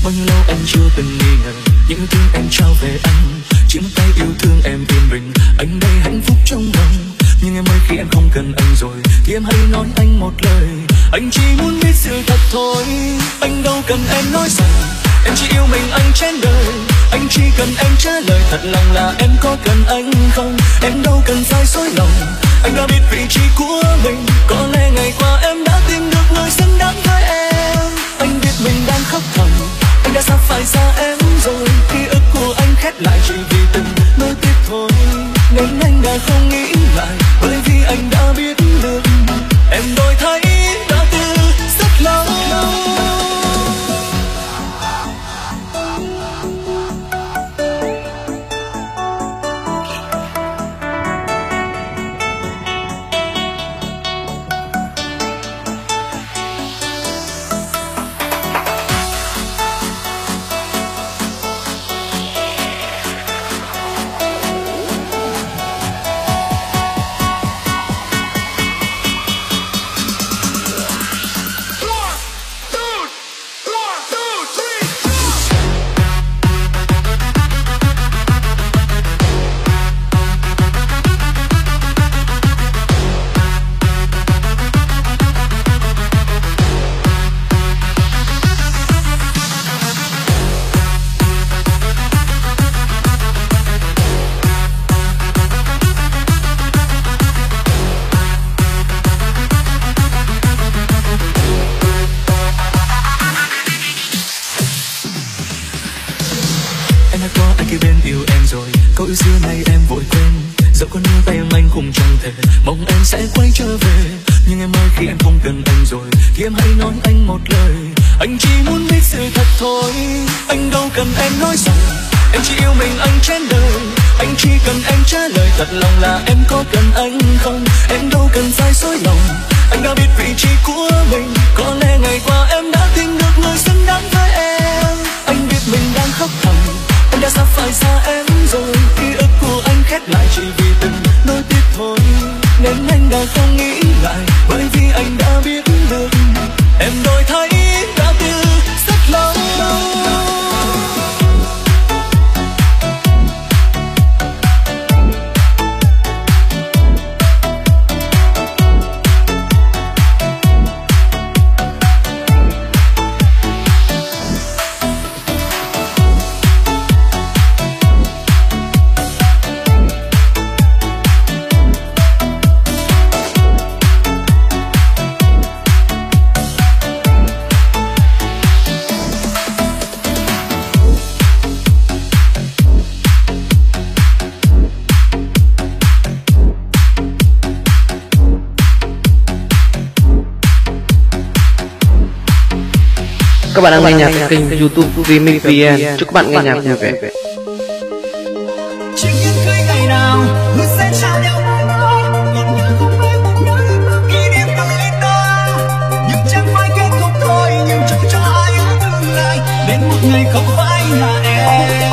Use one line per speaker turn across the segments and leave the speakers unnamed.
Bao nhiêu lâu anh chưa từng nghi ngờ những thứ em trao về anh, chiếm tay yêu thương em yên bình, anh đây hạnh phúc trong lòng. Nhưng em ơi khi em không cần anh rồi thì em hãy nói anh một lời, anh chỉ muốn biết sự thật thôi. Anh đâu cần em nói rằng em chỉ yêu mình anh trên đời, anh chỉ cần em trả lời thật lòng là em có cần anh không. Em đâu cần phải dối lòng, anh đã biết vị trí của mình, có lẽ ngày qua em đã tìm được người xứng đáng với em. Anh biết mình đang khóc thầm, anh đã sắp phải xa em rồi, ký ức của anh khép lại chỉ vì từng nỗi tiếc thôi. Nên anh đã không nghĩ lại, bởi vì anh đã biết được em đổi thay đã từ rất lâu. Mong em sẽ quay trở về, nhưng em ơi khi em không cần anh rồi thì em hãy nói anh một lời, anh chỉ muốn biết sự thật thôi. Anh đâu cần em nói rằng em chỉ yêu mình anh trên đời, anh chỉ cần em trả lời thật lòng là em có cần anh không. Em đâu cần phải dối lòng, anh đã biết vị trí của mình, có lẽ ngày qua em đã tìm được người xứng đáng với em. Anh biết mình đang khóc thầm, anh đã sắp phải xa em rồi, ký ức của anh khép lại chỉ vì từng nỗi tiếc thôi. Nên anh đã không nghĩ lại, bởi vì anh đã biết được em đổi thay đã từ rất lâu.
Các bạn đang nghe nhạc trên kênh YouTube Remix VN. Chúc các bạn nghe nhạc vui vẻ.
Ngày không phải là em.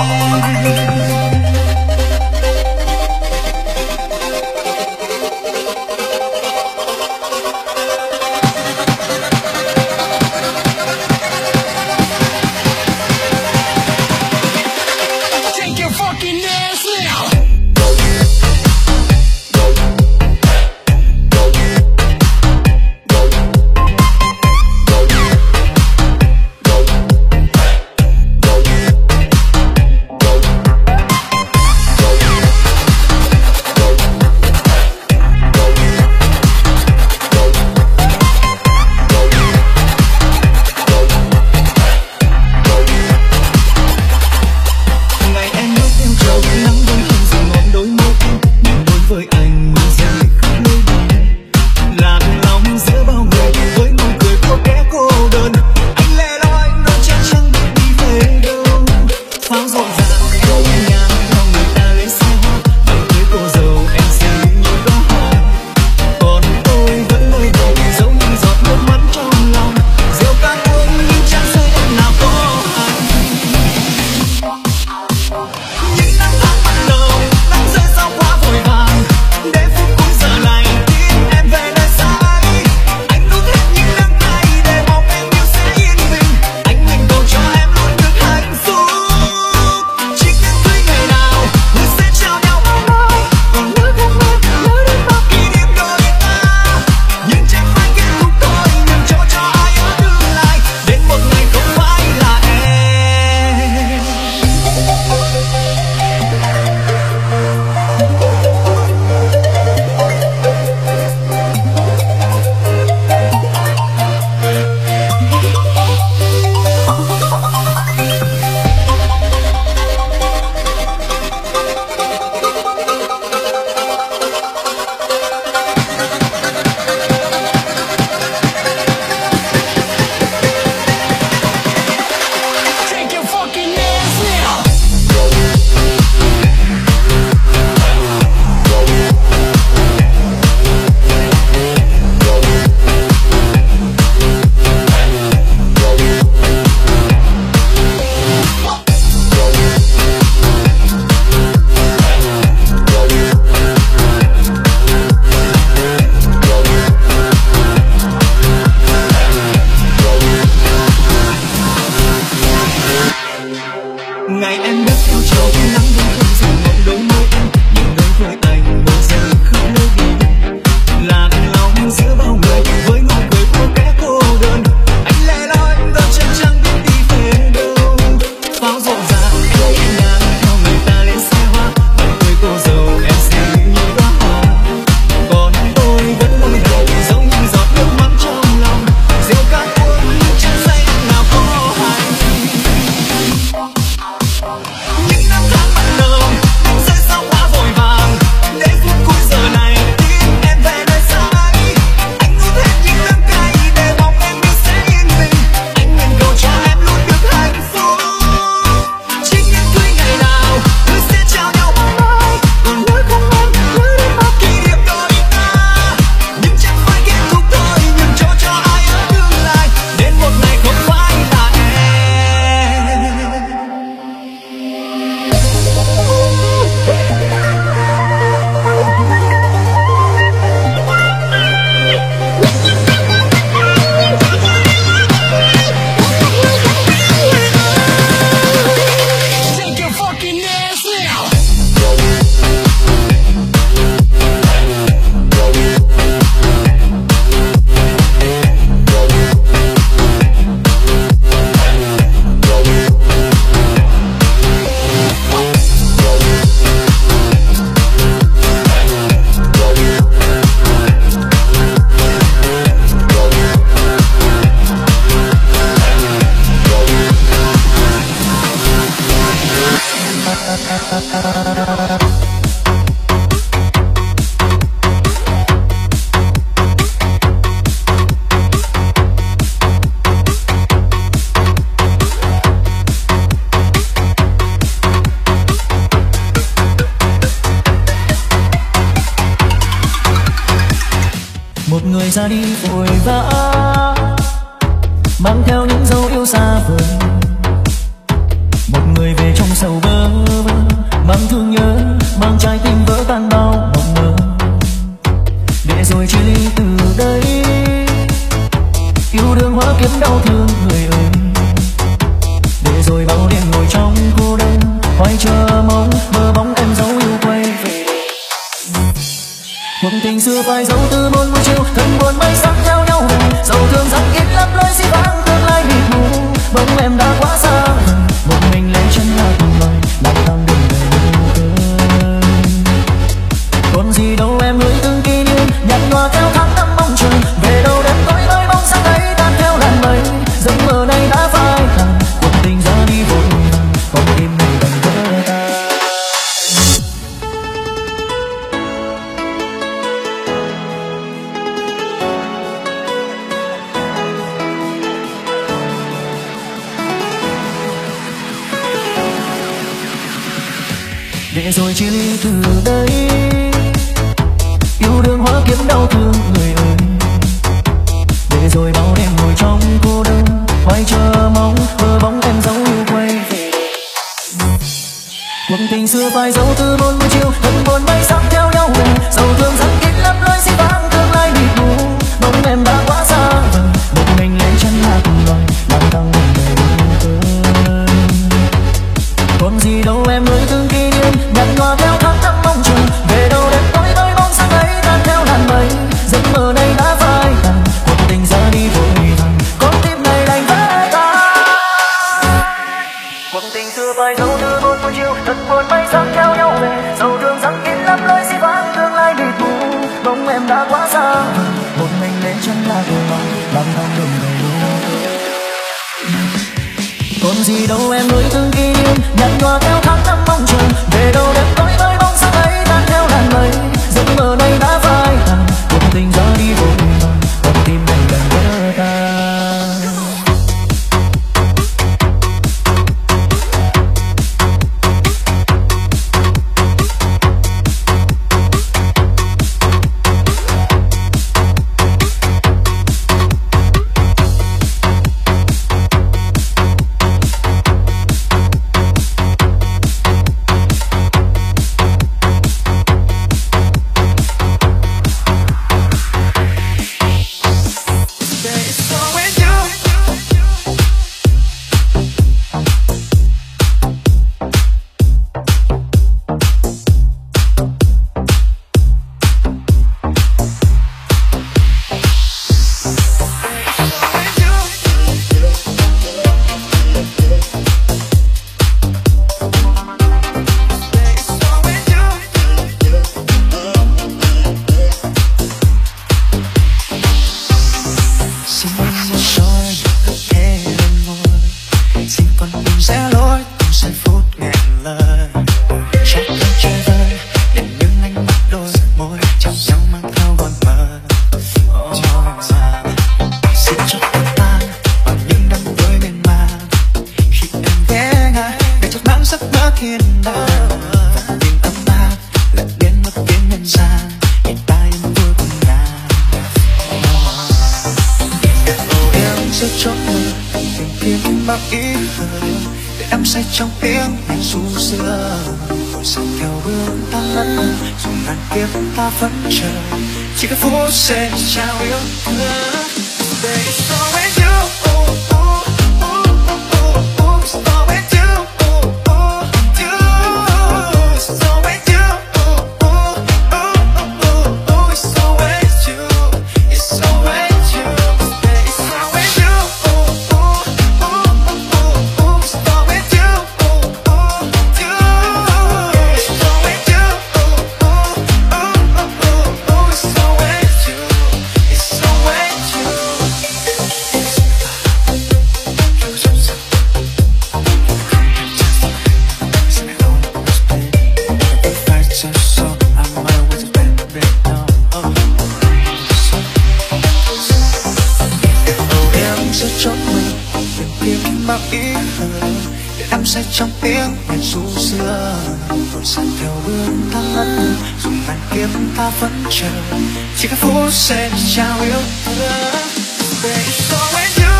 Một người ra đi vội vã, mang theo những dấu yêu xa vời. Một người về trong sầu bơ vơ, mang thương nhớ, mang trái tim vỡ tan bao mộng mơ. Để rồi chia ly từ đây, yêu đương hóa kiếp đau thương người ơi. Để rồi bao đêm ngồi trong cô đơn, hoài chờ mong mơ bóng em dấu yêu quay về. Cuộc tình xưa phai dấu từ một buổi chiều, thân buồn mây sắc theo nhau về. Dẫu thương rất ít lắm lối xin vắng, tương lai mịt mù, bóng em đã quá xa. Một mình lấy chân là cùng loài, lang thang đường về vô cớ. Còn gì đâu em nuôi từng kỷ niệm, nhạt nhòa theo tháng năm mong chờ. Về đâu đêm tối nơi bóng sáng ấy tan theo làn mây. Giấc mơ này đã phai tàn, cuộc tình ra đi vội vàng, con tim này đành vỡ tan. Để rồi chia ly từ đây, yêu đương hóa kiếp đau thương người ơi. Để rồi bao đêm ngồi trong cô đơn, hoài chờ mong mơ bóng em dấu yêu quay về. Cuộc tình xưa phai dấu từ một buổi chiều, thân buồn mây sắc theo nhau về. Dẫu thương rất ít lắm lối xin vắng, tương lai mịt mù, bóng em đã quá xa vời. Một mình lên chân là cùng loài, lang thang đường về vô cớ. Còn gì đâu em nuôi từng kỷ niệm, nhạt nhòa theo tháng năm mong chờ. Về đâu đêm tối nơi bóng sáng ấy tan theo làn mây. Giấc mơ này đã phai tàn, cuộc tình ra đi vội vàng, con tim này đành vỡ tan. Cuộc tình xưa phai dấu từ một buổi chiều, thật buồn mây sắc theo nhau về. Dẫu thương rất ít lắm lối xin vắng, tương lai mịt mù, bóng em đã quá xa. Một mình lên chân là cùng loài, lang thang đường về vô cớ. Còn gì đâu em nuôi từng kỷ niệm, nhạt nhòa theo tháng năm mong chờ. Về đâu đêm tối nơi bóng sáng ấy tan theo làn mây. Giấc mơ này đã phai tàn, cuộc tình ra đi vội vàng, con tim này đành vỡ tan.
Chỉ có phút sẽ trao yêu thương. Baby, so with you, ooh, ooh, ooh, ooh, ooh, so with you, ooh, ooh, you, so with you, ooh, ooh, ooh, ooh, ooh, so with you, it's so with you, baby, so with you, ooh, ooh, ooh, ooh, ooh, so with you, ooh, ooh, you, so with you, ooh, ooh, ooh, ooh, ooh, so with you. It's so with you. bao ý hờn để đắm say trong tiếng nhạc ru xưa. Rồi dần theo bước ta ngất dùng ngàn kiếp ta vẫn chờ chỉ cái phút sẽ trao yêu thương. Baby, it's always you.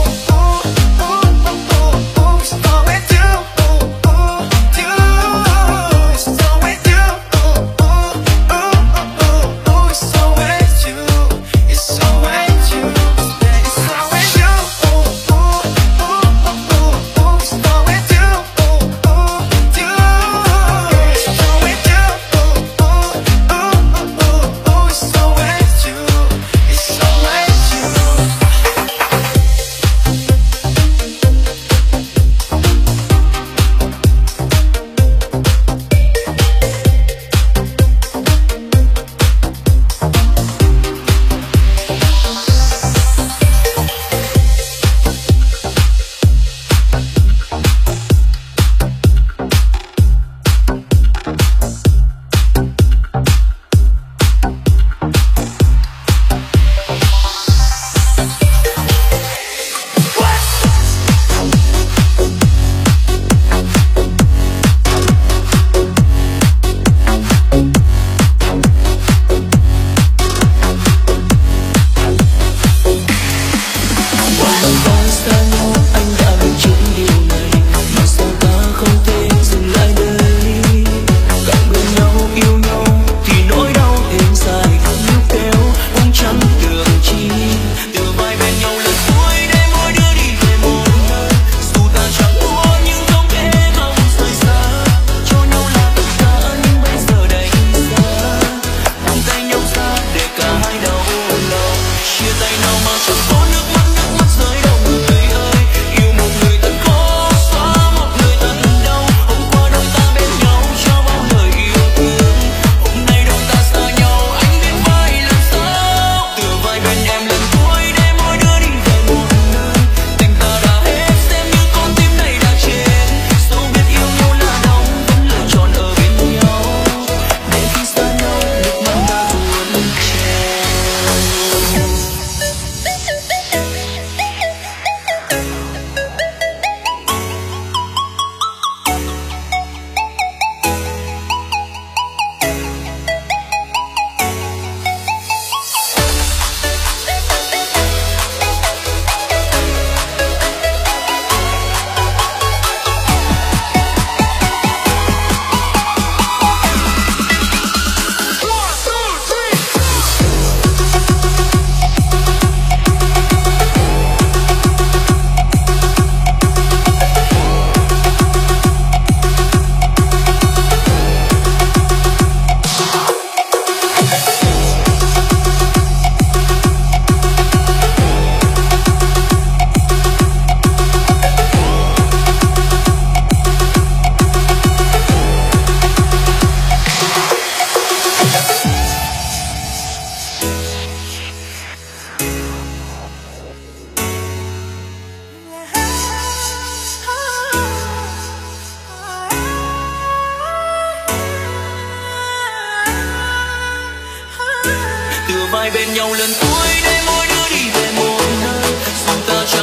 vai bên nhau lần cuối để mỗi đứa đi về một nơi, dù ta chẳng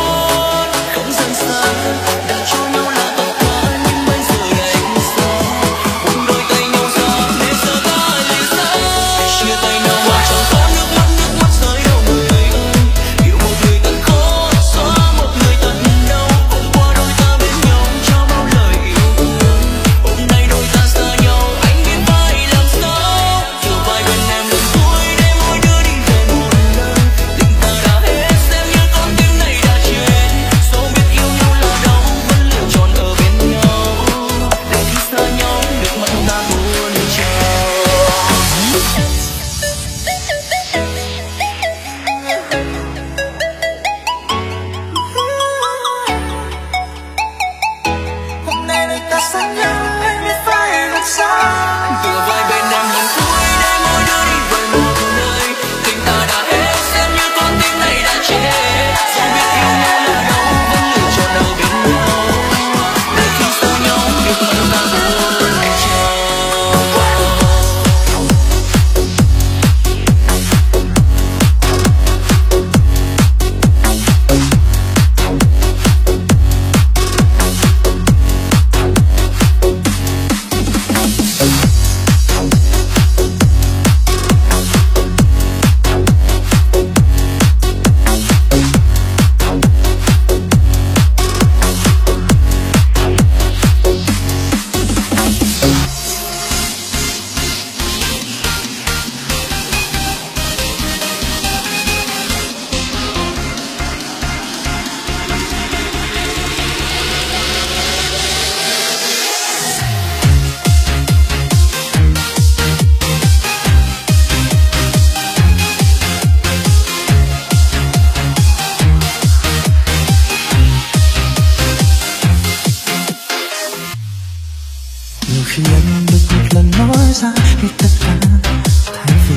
muốn không dần xa đã cho nhau là tất cả, nhưng bây giờ đành sao buông đôi tay nhau ra để giờ ta lìa xa, chia tay nhau mà chẳng có nước mắt rơi đâu người ơi, yêu một người thật khó xóa một người thật đau, hôm qua đôi ta bên nhau trao bao lời yêu thương, hôm nay đôi ta xa nhau anh biết phải làm sao, giờ vai bên em lần cuối để mỗi đứa đi về một nơi,
ra khi tất cả thay vì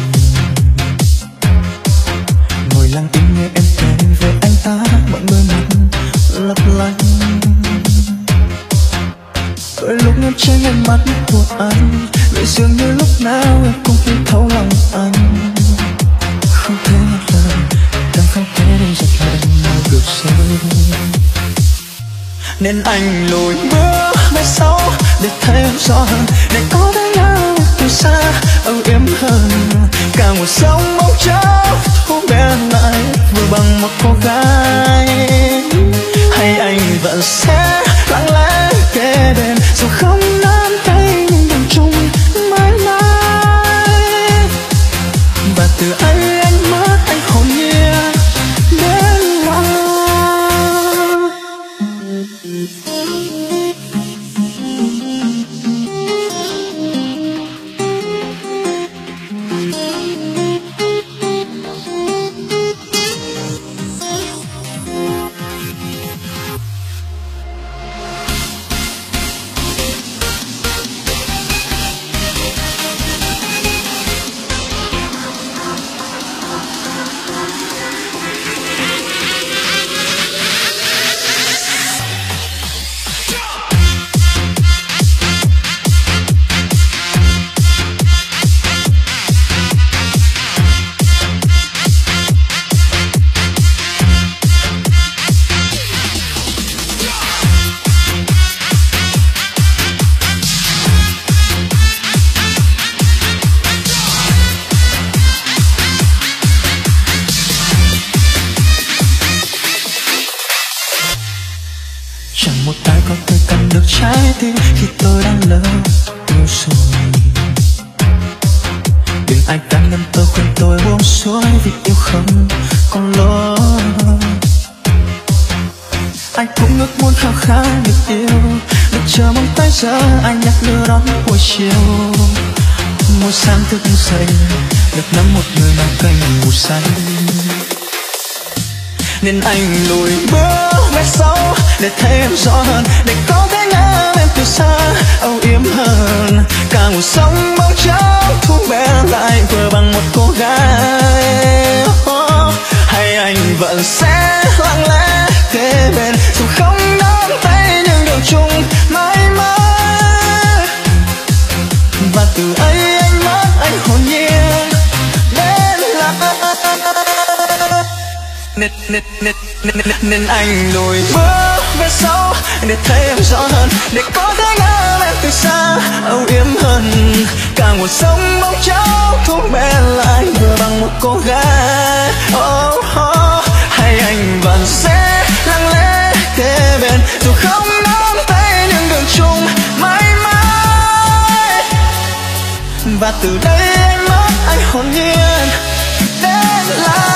ngồi lặng im nghe em kể về anh ta bận bơi mình lấp lánh. Đôi lúc ngắm trên ánh mắt của anh, vậy dường như lúc nào em cũng hiểu thấu lòng anh. Không thể một lời, càng không thể để giật lại nào được rơi. Nên anh lùi bước về sau để thấy em rõ hơn, để có thể nào từ xa âu yếm hơn. Cả một sóng bóng chốc thu bé lại vừa bằng một cô gái. Hay anh vẫn sẽ lặng lẽ kề bên dù không nắm tay nhưng đồng chung mãi mãi. Và từ ấy anh mất anh hồn nhiên đến lặng. Chẳng một ai có thể cầm được trái tim khi tôi đang lỡ yêu rồi. Đừng ai can ngăn tôi, khuyên tôi buông xuôi vì yêu không còn lối. Anh cũng ước muốn khao khát được yêu, được chờ mong tới giờ anh nhắc đưa đón buổi chiều. Mỗi sáng thức dậy được nắm một người mang cành màu xanh. Nên anh lùi bước về sau để thấy em rõ hơn, để có thể ngắm em từ xa âu yếm hơn. Cả một sóng bóng chốc thu bé lại vừa bằng một cô gái. Hay anh vẫn sẽ lặng lẽ kề bên dù không nắm tay nhưng đường chung mãi mãi. Và từ ấy anh mất anh hồn nhiên đến lặng. Nên anh lùi bước về sau để thấy em rõ hơn, để có thể ngắm em từ xa âu yếm hơn. Cả một sóng bóng chốc thu bé lại vừa bằng một cô gái. Hay anh vẫn sẽ lặng lẽ kề bên dù không nắm tay nhưng đường chung mãi mãi. Và từ đây anh mất anh hồn nhiên đến lặng.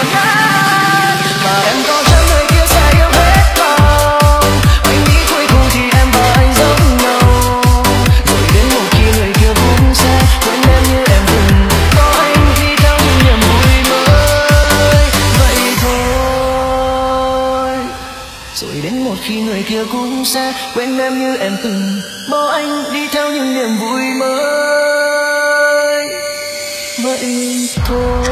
ngán. Mà em có chắc người kia sẽ yêu hết không? Anh nghĩ cuối cùng thì em và anh giống nhau, rồi đến một khi người kia cũng sẽ quên em như em từng có anh đi theo những niềm vui mới. Vậy thôi, rồi đến một khi người kia cũng sẽ quên em như em từng bỏ anh đi theo những niềm vui mới. Vậy thôi.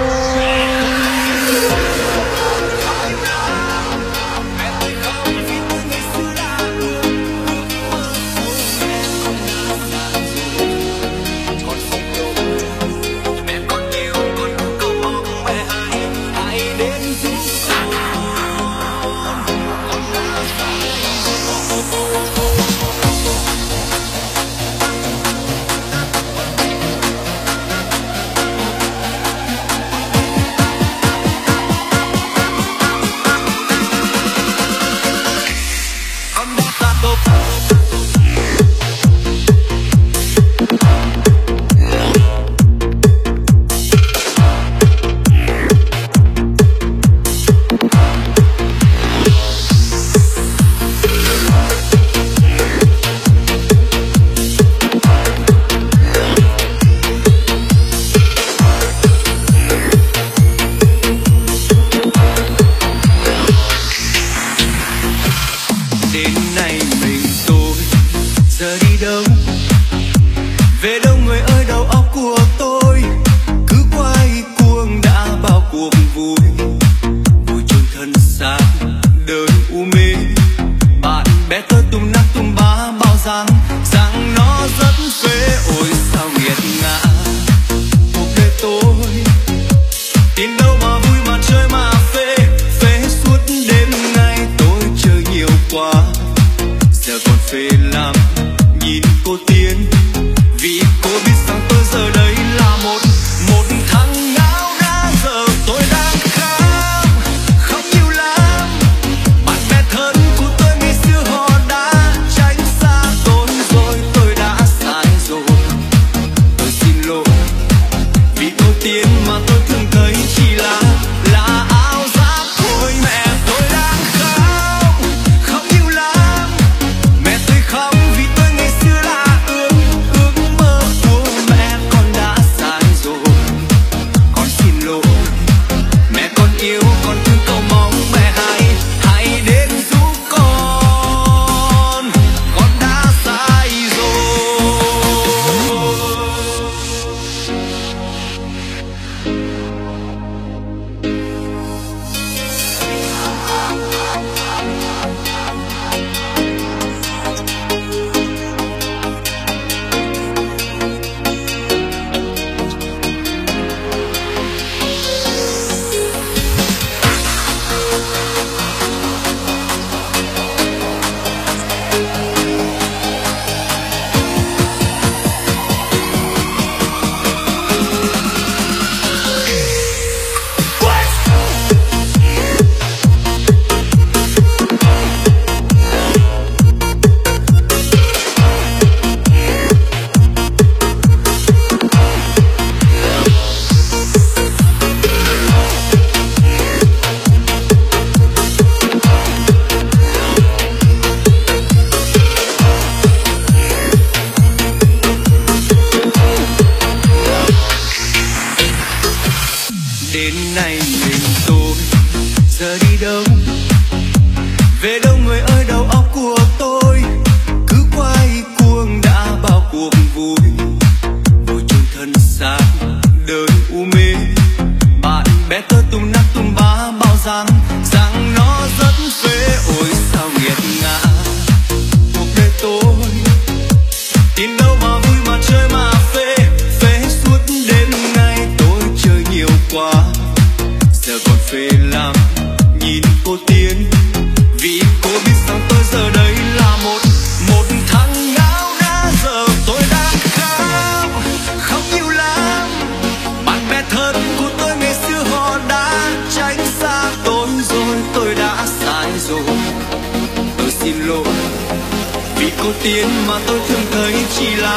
cô tiến mà tôi thường thấy chỉ là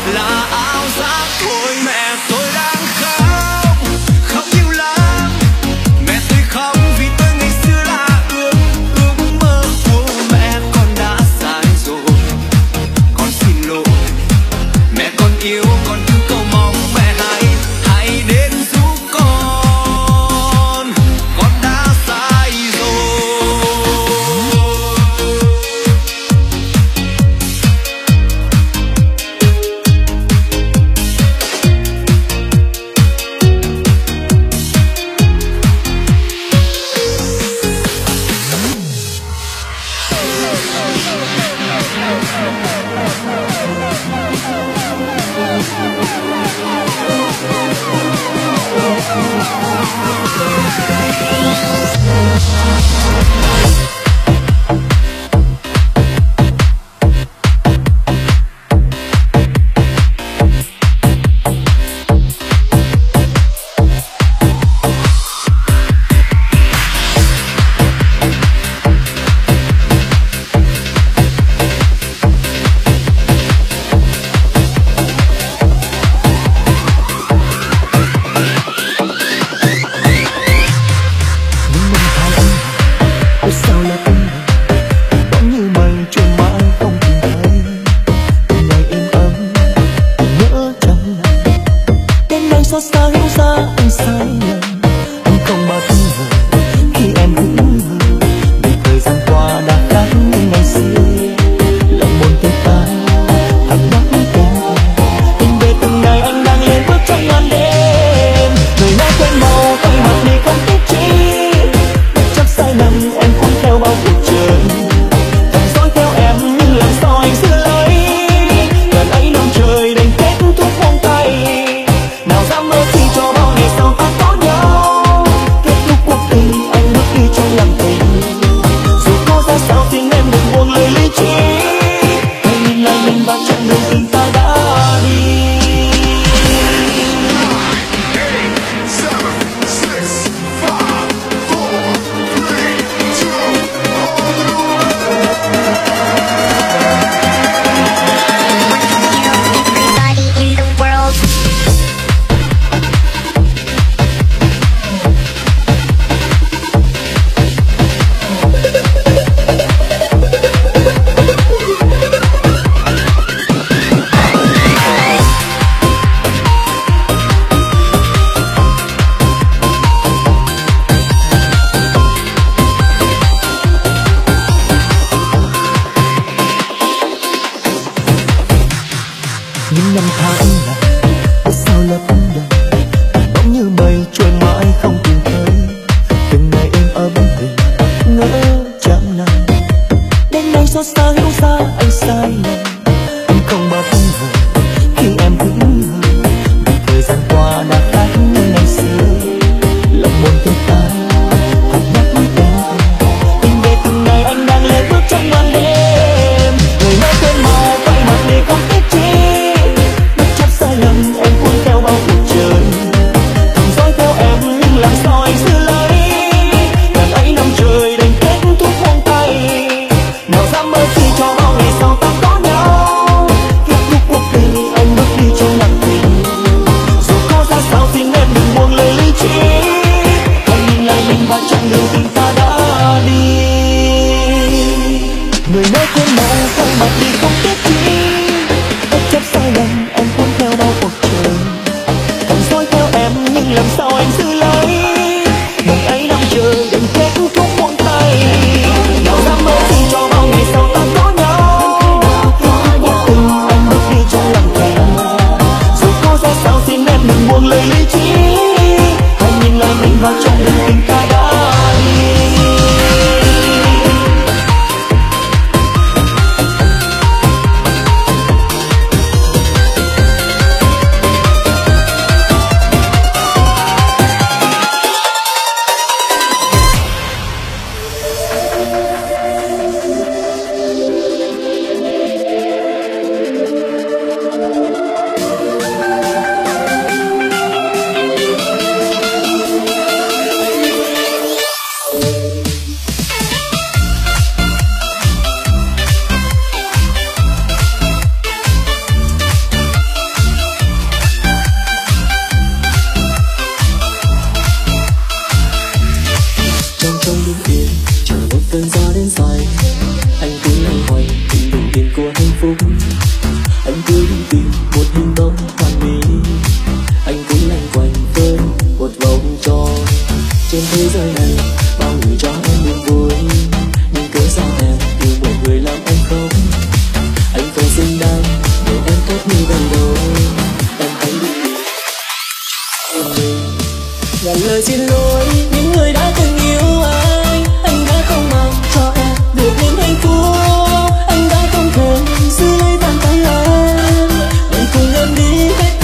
ảo giác thôi. Mẹ tôi đang khóc, khóc nhiều lắm. Mẹ tôi
những năm tháng là biết sao lấp đầy bỗng như mây trôi mãi không tìm thấy từng ngày êm ấm tình ngỡ chẳng nào đến nay xót xa hiểu ra anh sai lầm anh không bao ngờ khi em vững hờ vì thời gian qua đã khác ngày xưa lòng buồn tôi ta thật nhắc em tình về từng ngày anh đang lê bước trong màn đêm người nói quên mau quay mặt để không tiếc chi bất chấp sai lầm em cuốn theo bao cuộc trời thầm dõi theo em nhưng làm sao anh giữ lấy ngàn ấy năm trời đành kết thúc buông tay nào dám mơ chi cho bao ngày sau ta có nhau kết thúc cuộc tình anh bước đi trong lặng thinh dù có ra sao xin em đừng buông lời lý trí hãy nhìn lại mình và chặng đường tình ta đã đi người nói quên mau quay mặt đi không tiếc chi bất chấp sai lầm em cuốn theo bao cuộc trời thầm dõi theo em nhưng làm sao anh giữ lấy ngày ấy năm trời đành kết thúc buông tay nào dám mơ gì cho bao ngày sau ta có nhau cuộc tình anh bước đi trong lặng thinh dù có ra sao xin em đừng buông lời lý trí hãy nhìn lại mình và trong đường tình ta đã đi.
Ngàn lời xin lỗi những người đã từng yêu anh đã không mong cho em được đến hạnh phúc, anh đã không thể giữ lấy bàn tay em, hãy cùng em đi hết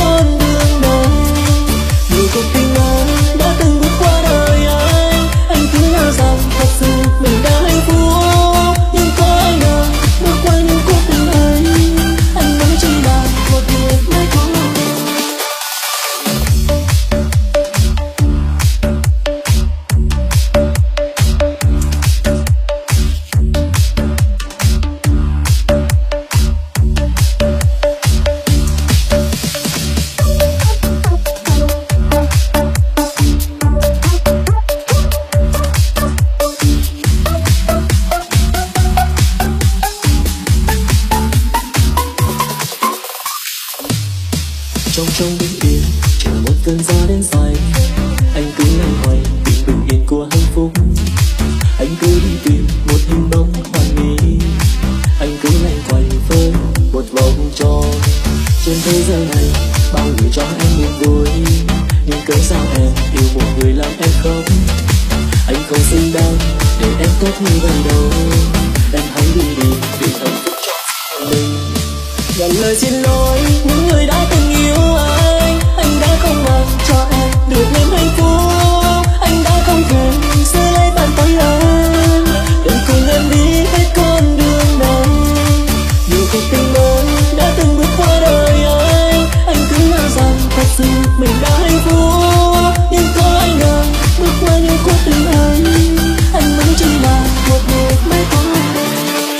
đêm chỉ là một cơn gió đến say. Anh cứ loay hoay tìm bình yên của hạnh phúc. Anh cứ đi tìm một hình bóng hoàn mỹ. Anh cứ loay quay với một vòng tròn. Trên thế giới này bao người cho em niềm vui, nhưng cớ sao em yêu một người làm em khóc. Anh không xứng đáng để em tốt như vậy đâu. Em hãy đi đi vì hạnh phúc cho mình. Ngàn lời xin lỗi những người đã từng yêu anh. Anh đã không mang cho em được niềm hạnh phúc. Anh đã không thể giữ lấy bàn tay anh. Đừng cùng em đi hết con đường này. Nhiều cuộc tình mới đã từng bước qua đời anh. Anh cứ ngỡ rằng thật sự mình đã hạnh phúc, nhưng có ai ngờ bước qua những cuộc tình ấy, anh vẫn chỉ là một người mãi có đây.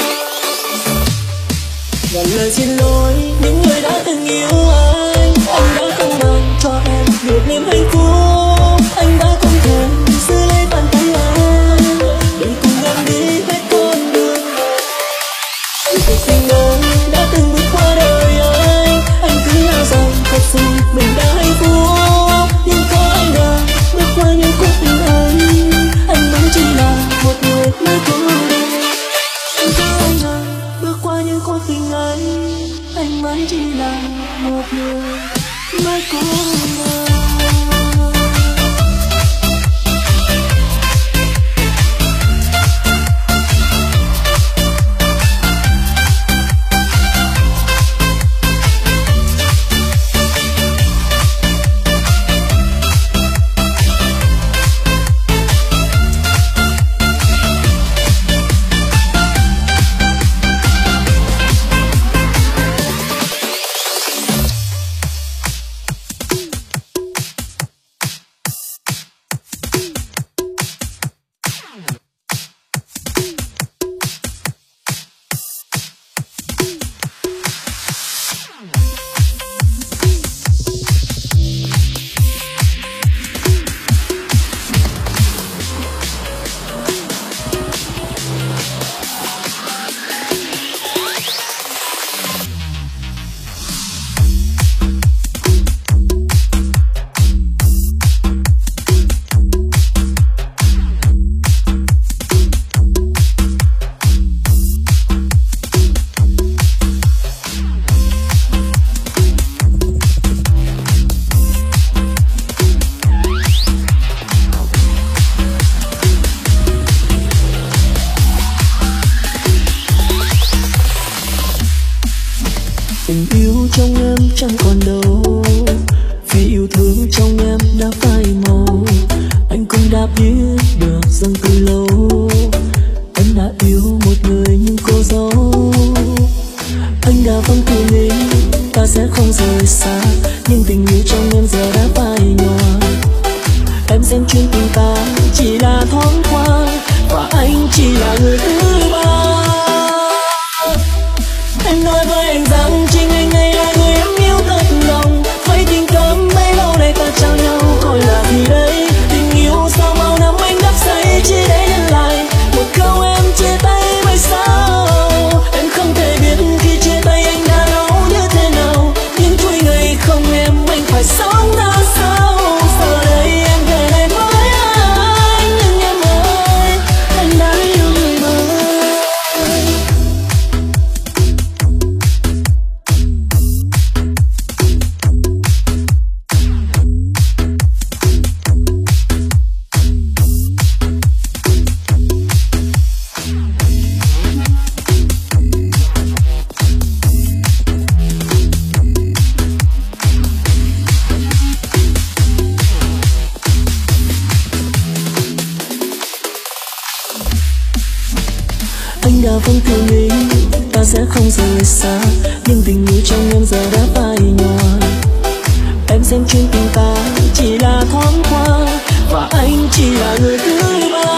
Ngàn lời xin lỗi những người đã từng yêu anh. Anh đã không mang cho em được niềm hạnh phúc. Anh đã không thể giữ lấy bàn tay anh. Đừng cùng em đi hết con đường này. Những cuộc tình ấy đã từng bước qua đời anh. Anh cứ ngỡ rằng thật sự mình đã hạnh phúc, nhưng có ai ngờ bước qua những cuộc tình ấy, anh vẫn chỉ là một người mãi có đây. Nhưng có ai ngờ bước qua những cuộc tình ấy, anh vẫn chỉ là một người mãi có đây. Tình yêu trong em chẳng còn đâu, vì yêu thương trong em đã phai màu. Anh cũng đã biết được rằng từ lâu em đã yêu một người nhưng cô dâu. Anh đã vẫn cứ nghĩ ta sẽ không rời xa, nhưng tình yêu trong em giờ đã phai nhòa. Em xem chuyện tình ta chỉ là thoáng qua, và anh chỉ là người thứ ba. Em nói với anh rằng chính anh ấy là người em yêu thật lòng. Vậy tình cảm bấy lâu nay ta trao nhau gọi là gì đây? Tình yêu sau bao năm anh đắp xây chỉ để nhận lại một câu em chia tay vậy sao? Em không thể biết khi chia tay anh đã đau như thế nào. Những chuỗi ngày không em anh phải sống ra sao? Giờ đây em về lại với anh, nhưng em ơi anh đã yêu người mới. Anh đã vẫn thường nghĩ ta sẽ không rời xa, nhưng tình yêu trong em giờ đã phai nhòa. Em xem chuyện tình ta chỉ là thoáng qua, và anh chỉ là người thứ ba.